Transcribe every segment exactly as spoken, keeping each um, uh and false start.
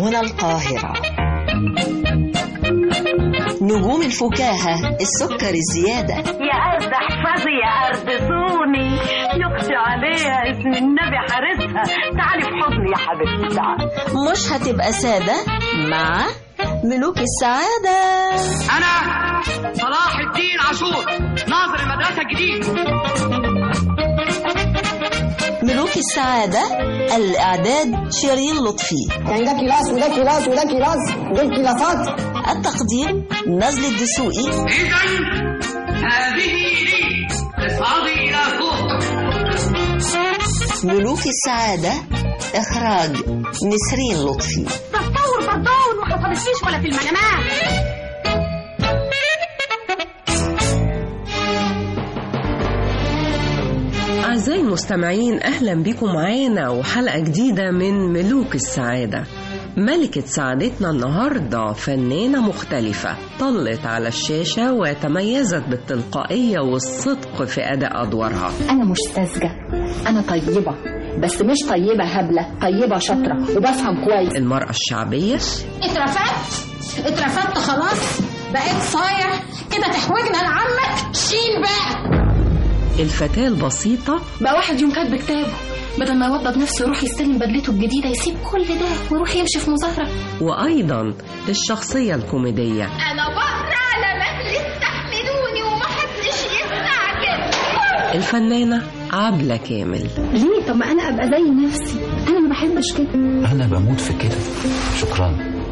هنا القاهرة. نجوم الفكاهة السكر الزيادة. يا أرض احفظي يا أرض صوني، يخشى عليها اسم النبي حارسها، تعالي في حضني يا حبيبتي تعالي. مش هتبقى سادة مع ملوك السعادة. أنا صلاح الدين عاشور ناظر المدرسة الجديد. ملوك السعادة الإعداد شيرين لطفي. يعني ده كلاس وده كلاس وده كلاس دول كلاسات. التقديم نزل الدسوقي. إذن هذه لي اصعدي إلى فوق. ملوك السعادة إخراج نسرين لطفي. تطور تطور ما حصلتليش ولا في المنامات. أعزائي المستمعين، أهلا بكم معانا وحلقة جديدة من ملوك السعادة. ملكة سعادتنا النهاردة فنانة مختلفة طلت على الشاشة وتميزت بالتلقائية والصدق في أداء أدوارها. أنا مش ساذجة، أنا طيبة، بس مش طيبة هبلة، طيبة شاطرة وبفهم كويس. المرأة الشعبية. اترفدت اترفدت خلاص، بقيت صايع كده تحوجنا لعمك، شيل بقى. الفتاة البسيطة. بقى واحد يوم كاتب كتابه بدل ما يوضب نفسه يروح يستلم بدلته الجديدة يسيب كل ده ويروح يمشي في مظاهرة. وأيضا الشخصية الكوميدية. أنا بقرا على مجلس تحملوني ومحدش يستعجل. الفنانة عبلة كامل. ليه؟ طب ما أنا أبقى زي نفسي، أنا ما بحبش كده. أنا بموت في كده. شكرا،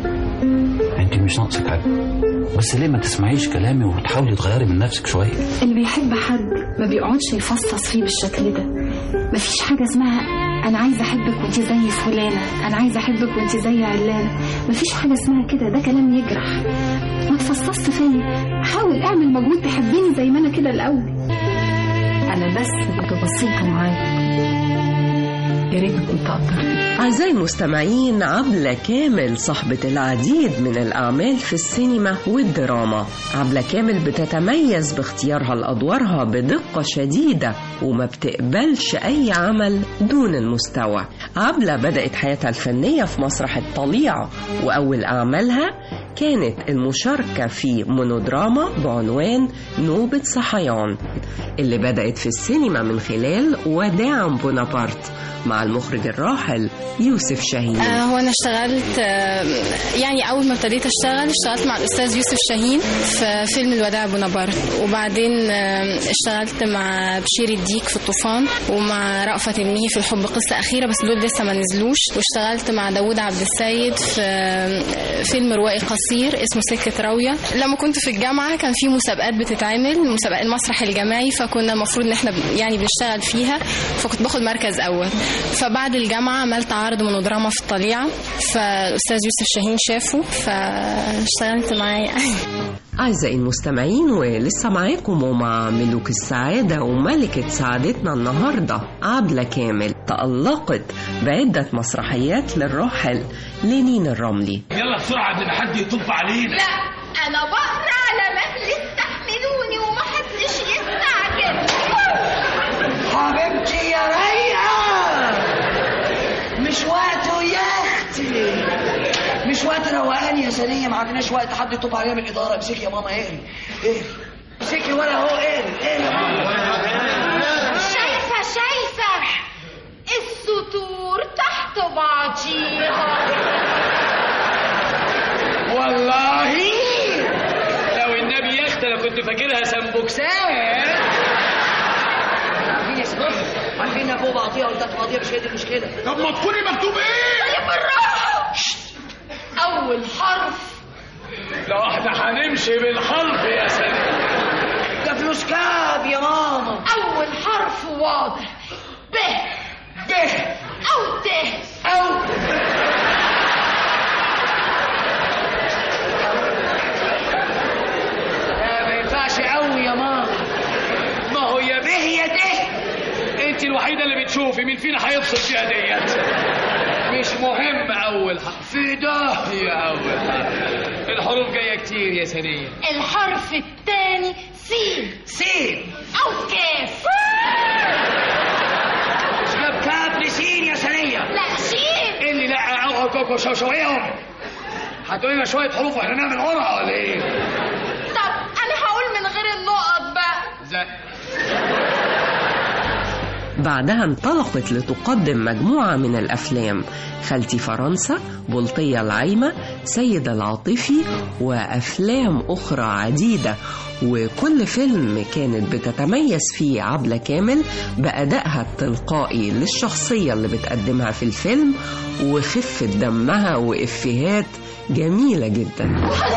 أنت مش ناقصك حاجة، بس ليه ما تسمعيش كلامي وتحاولي تغيري من نفسك شوية؟ اللي بيحب حد ما بيقعدش يفصص فيه بالشكل ده. مفيش حاجة اسمها أنا عايزة أحبك وأنت زي فلانة، أنا عايزة أحبك وأنت زي علانة. مفيش حاجة اسمها كده، ده كلام يجرح. ما تفصصت فيا، حاول اعمل مجهود تحبيني زي ما أنا كده الأول. أنا بس كنت بسيطة معاك، يا ريت كنت أقدر. أعزائي المستمعين، عبلة كامل صاحبة العديد من الأعمال في السينما والدراما. عبلة كامل بتتميز باختيارها لأدوارها بدقة شديدة وما بتقبلش أي عمل دون المستوى. عبلة بدأت حياتها الفنية في مسرح الطليعة، وأول أعمالها كانت المشاركة في مونودراما بعنوان نوبة صحيان، اللي بدأت في السينما من خلال وداعا بونابرت مع المخرج الراحل يوسف شاهين. آه هو أنا اشتغلت آه يعني أول ما ابتديت أشتغل اشتغلت مع الأستاذ يوسف شاهين في فيلم الوداع بونابرت، وبعدين آه اشتغلت مع بشير الديك في الطوفان، ومع رأفت الميهي في الحب قصة أخيرة، بس دول لسه ما نزلوش. واشتغلت مع داود عبد السيد في آه فيلم روائي قصير اسمه سكة راوية. لما كنت في الجامعة كان في مسابقات بتتعمل، مسابقات المسرح الجامعي، فكنا المفروض ان احنا يعني بنشتغل فيها، فكنت باخد مركز أول. فبعد الجامعة عملت عرض مونودراما في الطليعة، فالأستاذ يوسف شاهين شافه فاشتغلت معاه. أعزائي المستمعين، ولسه معاكم ومع ملوك السعادة وملكة سعادتنا النهاردة عبلة كامل. تألقت بعدة مسرحيات للراحل لينين الرملي. يلا بسرعة قبل ما حد يطب علينا. لا، أنا بقرا على مجلس تحملوني ومحدش يستعجل. حبيبتي يا ريا، مش وقته يا اختي، مش وقت روقان يا سنية، ما عندناش وقت حد يطوب علينا من الإدارة. امسكي يا ماما، اقري اقري امسكي ولا هو اقري اقري يا ماما. شايفة شايفة السطور تحت بعضيها. والله لو النبي يا اختي انا كنت فاكرها سمبوكسات. عارفين فوق بعضيها وتحت بعضيها، مش هي دي المشكلة. طب ما تكوني مكتوب ايه؟ طيب بالراحة. أول حرف. لو احنا هنمشي بالحرف يا سيدي. ده فلوس كاب يا ماما. أول حرف واضح، ب ب أو ت أو لا، ما ينفعش أوي يا ماما. ما هو يا ب هي دي. انت الوحيدة اللي بتشوفي مين فينا هيفصل فيها ديت. مش مهم أول حرف في ده يا أول حرف. الحروف جاية كتير يا سنية. الحرف الثاني سين. سين أو كاف. كاب كاب لسين يا سنية. لا شين. اللي لا اقعد شوشويهم. هتقولي لنا شويه حروف واحنا نعمل ورقه ولا ايه؟ طب انا هقول من غير النقط بقى. زي بعدها انطلقت لتقدم مجموعة من الأفلام: خالتي فرنسا، بلطية العايمة، سيد العاطفي، وأفلام أخرى عديدة. وكل فيلم كانت بتتميز فيه عبلة كامل بأدائها التلقائي للشخصية اللي بتقدمها في الفيلم، وخفة دمها وإفيهات جميلة جدا.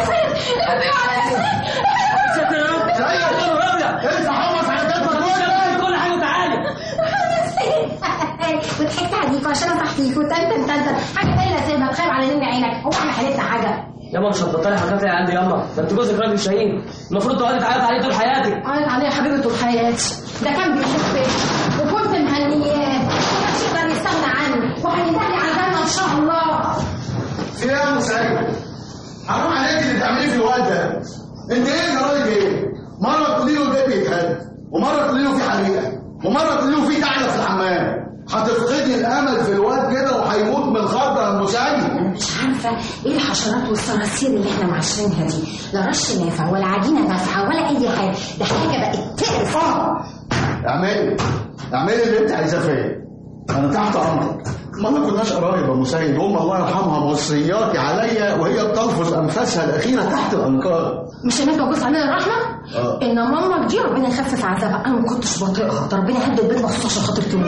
وضحكت عليك عشان اصحيك وتنتن تنتن حاجه تانية سيبها بخير على نمي عينك. هو احنا حالتنا حاجه ياما مش هتبطلي حكايه يا عندي ياما. ده انت جوزك راجل شهيد، المفروض تقعدي تعيط عليه طول حياتك. عيط عليه يا حبيبي طول حياتي. ده كان بيحبني وكنت مهنياه ومحدش يقدر يستغنى عني وهينتهي على الجنه ان شاء الله. في ايه يا ام سعيد؟ حرام عليك اللي بتعمليه في الواد ده. انت ايه يا راجل ايه؟ مره تقولي له البيت بيتهد، ومره تقولي له في حريقه، ومره تقولي له في تعلق في الحمام. هتفقدي الامل في الواد كده وهيموت من الخضر يا ام سعيد. انا مش عارفه ايه الحشرات والصراصير اللي احنا معاشرينها دي. لا رش نافع ولا عجينه نافعه ولا اي حاجه. ده حاجه بقت تقرف. اعملي اعملي اللي انت عايزاه فيا، انا تحت امرك. ما ما كناش قرايب يا ام سعيد. ام الله يرحمها موصياتي عليا وهي بتلفظ انفاسها الاخيره تحت الانقاض. مش هناك ابوس عليها الرحمه؟ اه ان مامك دي ربنا يخفف عذابها. انا ما كنتش بطيقها. ده ربنا يهد البيت مخصوص عشان خاطر تموت.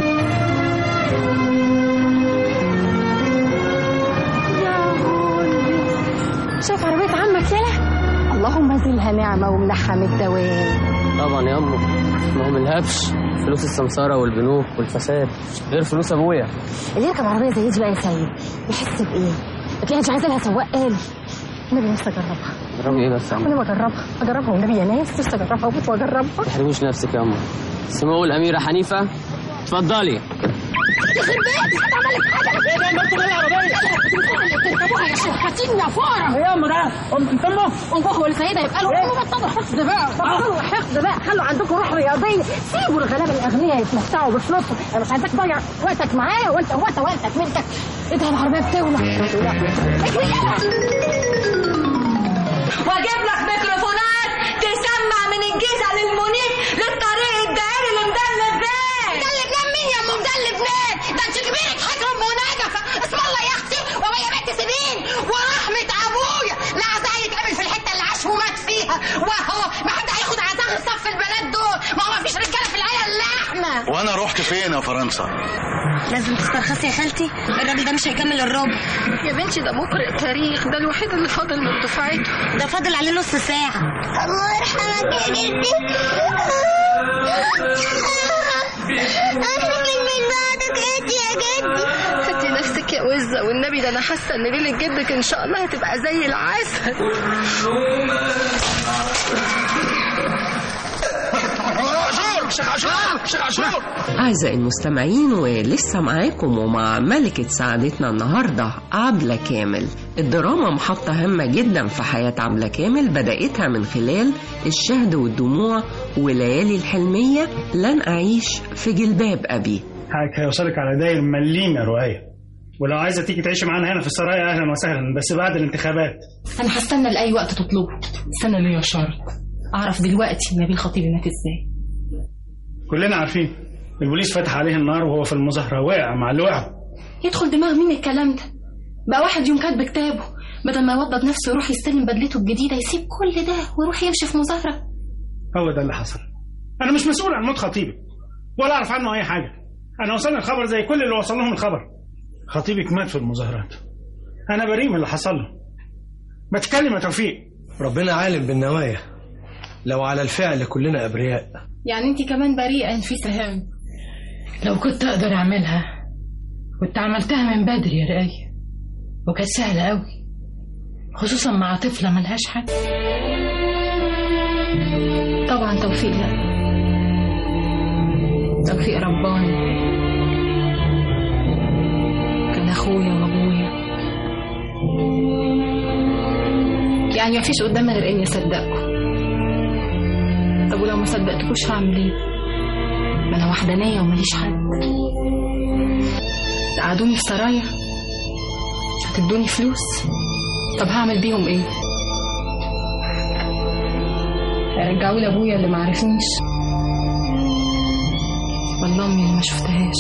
شايف عربيه عمك يلا؟ اللهم زلها نعمه ومنحها من الدوام. طبعا يا امه، ما هو ملهبش فلوس السمساره والبنوك والفساد غير فلوس ابويا. اللي يركب عربيه زي دي بقى يا سيد يحس بايه؟ بتلاقيها مش عايزه لها سواق آلي. النبي نفسي اجربها. جربي ايه بس يا عم؟ انا بجربها اجربها والنبي يا ناس نفسي اجربها وبس واجربها. ما تحرميش نفسك يا امه. سمو الاميره حنيفه اتفضلي. يخرب بيتك هتعمل حاجه. ايه ده انتوا جايين العربيه؟ تركبوها يا شحاتين يا فاره. يا ام ده ام امه امه والسيده يبقى له ايه بطلوا حقد بقى. بطلوا حقد بقى. خلوا عندكم روح رياضيه. سيبوا الغلابه الاغنياء يتمتعوا بفلوسهم. انا مش عايزاك تضيع وقتك معايا وانت وقت وقتك ملكك. ايه ده العربيه بتولع. واجيب لك ميكروفونات تسمع من الجيزه للمنيب للطريق الدائري اللي مدلب بيه. مدلب نام مين يا ام مدلب نام؟ ده انت كبيرك حاجه ام ونجفه. اسم الله يا اختي وابويا بنت سنين ورحمه ابويا لا عزاه يتقابل في الحته اللي عاش ومات فيها. وهو ما حد هياخد عزاه غير صف البنات دول. ما هو ما فيش رجاله في العيله الا احنا. وانا رحت فين يا فرنسا؟ لازم تسترخصي يا خالتي. الراجل ده مش هيكمل الربع يا بنتي. ده مقرئ تاريخ. ده الوحيد اللي فاضل من دفعته. ده فاضل عليه نص ساعه. الله يرحمك يا جدي. أهلك من بعدك إنت يا جدي. هاتي نفسك يا وزة والنبي. ده أنا حاسة إن ليلة جدك إن شاء الله هتبقى زي العسل. أعزائي المستمعين، ولسه معاكم ومع ملكة سعادتنا النهاردة عبلة كامل. الدراما محطة هامة جدا في حياة عبلة كامل، بدأتها من خلال الشهد والدموع وليالي الحلمية، لن أعيش في جلباب أبي. حضرتك هيوصلك على داير مليم يا رؤية، ولو عايزة تيجي تعيشي معانا هنا في السرايا أهلا وسهلا، بس بعد الانتخابات. أنا هستنى لأي وقت تطلبه. استنى ليا شرط، أعرف دلوقتي نبيل خطيب هناك إزاي. كلنا عارفين البوليس فتح عليه النار وهو في المظاهرة وقع مع اللي وقع. يدخل دماغ مين الكلام ده؟ بقى واحد يوم كاتب كتابه بدل ما يوضب نفسه يروح يستلم بدلته الجديدة يسيب كل ده ويروح يمشي في مظاهرة. هو ده اللي حصل. أنا مش مسؤول عن موت خطيبك ولا أعرف عنه أي حاجة. أنا وصلني الخبر زي كل اللي وصل لهم الخبر. خطيبك مات في المظاهرات. أنا بريء من اللي حصل له. ما تتكلم يا توفيق. ربنا عالم بالنوايا، لو على الفعل كلنا أبرياء. يعني انت كمان بريئة نفيسة هام؟ لو كنت اقدر اعملها كنت عملتها من بدري يا رأي، وكانت سهلة قوي، خصوصا مع طفلة ملهاش حد. طبعا توفيق لا، توفيق رباني، كان اخويا وابويا. يعني مفيش قدامي غير اني اصدقكم. طب ولو ما صدقتكوش هعمل ايه؟ ما انا وحدانيه وماليش حد. تقعدوني في سرايا تدوني فلوس؟ طب هعمل بيهم ايه؟ هيرجعوا لي ابويا اللي معرفنيش، ولا امي اللي ما شفتهاش،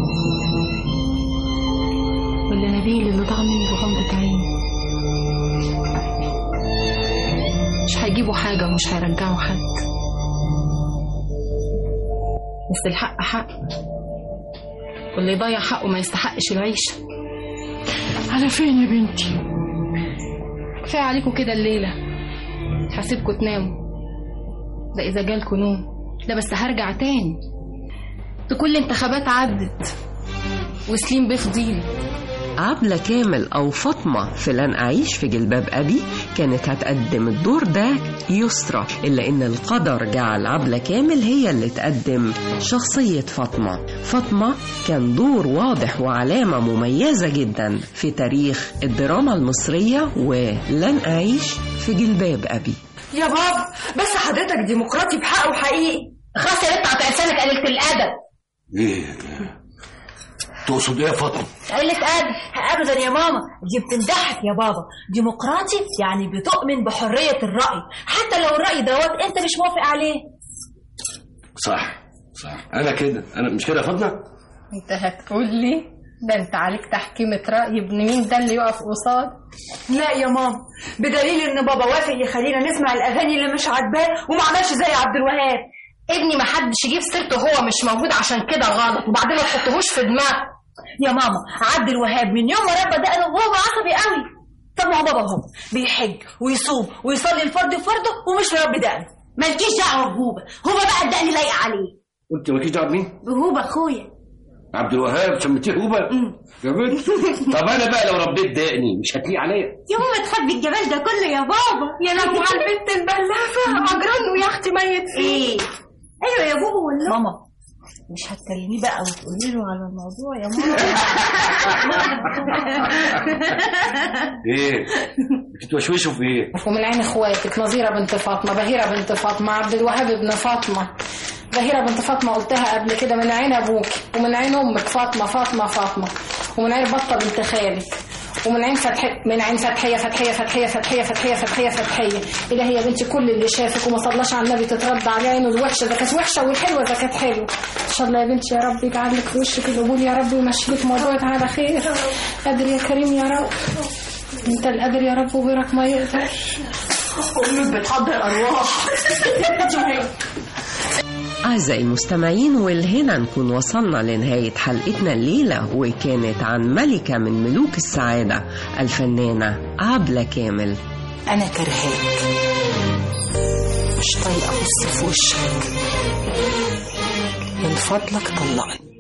ولا نبيل اللي ضاع مني بغمضة عيني؟ مش هيجيبوا حاجة ومش هيرجعوا حد، بس الحق حق، واللي يضيع حقه ما يستحقش العيشة. على فين يا بنتي؟ كفاية عليكم كده الليلة، هسيبكم تناموا، ده إذا جالكوا نوم، ده بس هرجع تاني. ده كل الانتخابات عدت وسليم بفضيل. عبلة كامل أو فاطمة في لن أعيش في جلباب أبي كانت هتقدم الدور ده يسرى، إلا إن القدر جعل عبلة كامل هي اللي تقدم شخصية فاطمة. فاطمة كان دور واضح وعلامة مميزة جدا في تاريخ الدراما المصرية ولن أعيش في جلباب أبي. يا بابا بس حضرتك ديمقراطي بحق وحقيقي. خلاص يا بنت قطع لسانك قليلة الأدب. ايه تقصد ايه يا فاطمه؟ قلة أدب ابدا يا ماما، دي بتمدحك يا بابا. ديمقراطي يعني بتؤمن بحرية الرأي حتى لو الرأي دوت انت مش موافق عليه. صح صح انا كده، انا مش كده يا فاطمه؟ انت هتقول لي ده انت عليك تحكيمة رأي، ابن مين ده اللي يقف قصاد؟ لا يا ماما، بدليل ان بابا وافق يخلينا نسمع الاغاني اللي مش عاجباه وما عملش زي عبد الوهاب. ابني ما حدش يجيب سيرته هو مش موجود عشان كده غلط، وبعدين ما تحطهوش في دماغك. يا ماما عبد الوهاب من يوم ما ربى دقنه وهو عصبي قوي. طب ما هو بابا هو بيحج ويصوم ويصلي الفرد فرده ومش مربي دقنه. مالكيش دعوه بهوبه، هو بقى الدقن لايقه عليه. قلت مالكيش دعوه بمين؟ بهوبه اخويا عبد الوهاب. سميتيه هوبه يا بنت؟ طب انا بقى لو ربيت دقني مش هتليق عليا؟ يا ماما تخبي الجمال ده كله يا بابا. يا نبو على البنت البلافه اجران ويا اختي ميت ايه. ايوه يا بابا والله. ماما مش هتكلميه بقى وتقولي له على الموضوع يا ماما. ايه بتتوشوشوا في ايه؟ ومن عين اخواتك نظيره بنت فاطمه، بهيره بنت فاطمه، عبد الوهاب ابن فاطمه. بهيره بنت فاطمه قلتها قبل كده، من عين ابوك ومن عين امك فاطمه فاطمه فاطمه، ومن عين بطه بنت خالك، ومن عين فتحي من عين فتحيه فتحيه فتحيه فتحيه فتحيه فتحيه فتحيه. الهي يا بنتي كل اللي شافك وما صلاش على النبي تترد عليه عينه الوحشه اذا كانت وحشه والحلوه اذا كانت حلوه. ان شاء الله يا بنتي يا رب يجعل لك في وشك القبول يا رب ويمشي لك موضوعك على خير. قادر يا كريم يا رب، انت القادر يا رب وغيرك ما يقدر. امك بتحضر ارواح. أعزائي المستمعين، والهنا نكون وصلنا لنهاية حلقتنا الليلة، وكانت عن ملكة من ملوك السعادة الفنانة عبلة كامل. أنا كرهاك، مش طايقة أبص في وشك، من فضلك طلقني.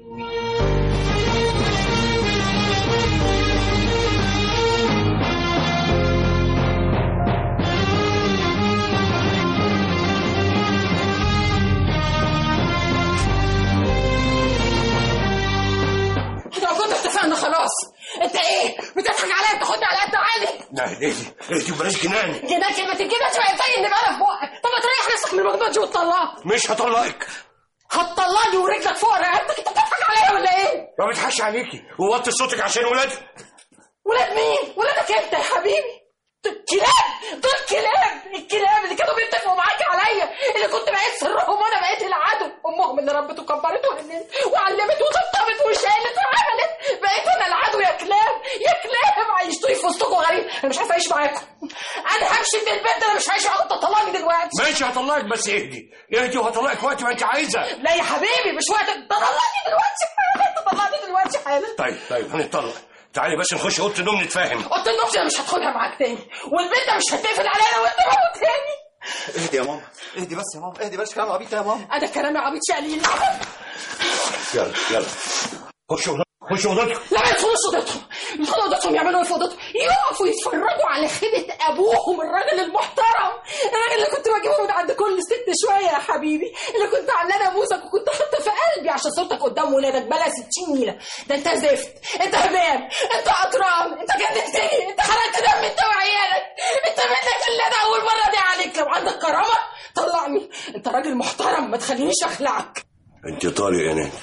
خلاص انت ايه بتضحك عليا بتاخدني على قد عقلي؟ لا اهدي اهدي وبلاش جنان. جنان كلمة الجنان شوية زي اللي بقى في بقك. طب ما تريح نفسك من الموضوع دي وتطلقك. مش هطلقك. هتطلقني ورجلك فوق رقبتك. انت بتضحك عليا ولا ايه؟ ما بضحكش عليكي، ووطي صوتك عشان ولادي. ولاد مين؟ ولادك انت يا حبيبي. كلاب دول كلاب، الكلاب اللي كانوا بيتفقوا معاك عليا، اللي كنت بقيت سرهم وانا بقيت العدو. امهم اللي ربت وكبرت وهنت وعلمت وطبطبت وشالت وعملت، بقيت انا العدو. يا كلاب يا كلاب عيشتوني في وسطكم غريب. انا مش عارفه اعيش معاكم، انا همشي من البيت. انا مش عايشه معاكم. طلقني دلوقتي. ماشي هطلقك، بس اهدي اهدي وهطلقك وقت ما انت عايزه. لا يا حبيبي مش وقت. طلقني دلوقتي حالا. طلقني دلوقتي حالا. طيب طيب هنطلق. تعالي بس نخش اوضه النوم نتفاهم. اوضه النوم دي مش هدخلها معاك تاني، والبيت ده مش هتقفل علينا وانت روح تاني. اهدي يا ماما، اهدي بس يا ماما، اهدي بلاش كلام عبيط يا ماما. انا كلامي عبيط شقليل. يلا يلا خشوا خشوا اوضتكم. لا ما يدخلوش اوضتهم، يدخلوا اوضتهم يعملوا ايه في اوضتهم؟ يقفوا يتفرجوا على خيبه ابوهم الراجل المحترم، الراجل اللي كنت بجيبه من عند كل ست شويه يا حبيبي، اللي كنت عامله ناموسك وكنت حاطه في قلبي عشان صورتك قدام ولادك بلا ستين نيله. ده انت زفت، انت هباب، انت قطران، انت جننتني، انت حرقت دم انت وعيالك، انت منك اللي انا اول مره دي عليك. لو عندك كرامه طلعني، انت راجل محترم ما تخلينيش اخلعك. انت طالق يا ناني.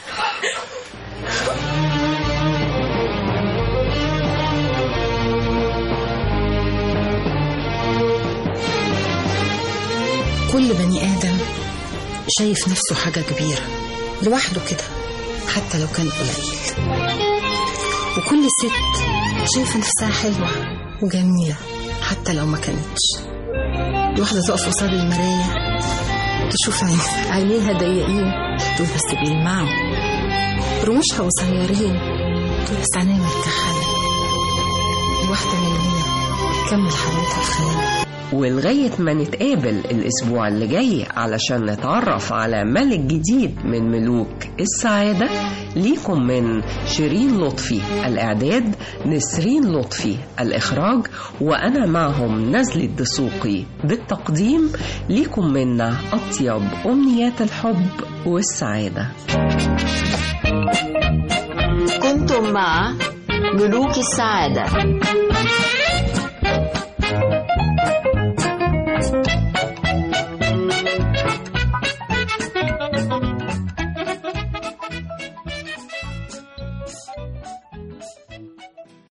كل بني آدم شايف نفسه حاجة كبيرة لوحده كده حتى لو كان قليل، وكل ست شايفة نفسها حلوة وجميلة حتى لو ما كانتش. الواحدة تقف قصاد المراية تشوف عينيها ضيقين تقول بس بيلمعوا، رموشها قصيرين تقول بس عينيها متكحلة. الواحدة من هنا تكمل حياتها في خيالها. ولغاية ما نتقابل الأسبوع اللي جاي علشان نتعرف على ملك جديد من ملوك السعادة، ليكم من شيرين لطفي الإعداد، نسرين لطفي الإخراج، وأنا معهم نزلة دسوقي بالتقديم. ليكم منا أطيب أمنيات الحب والسعادة. كنتم مع ملوك السعادة.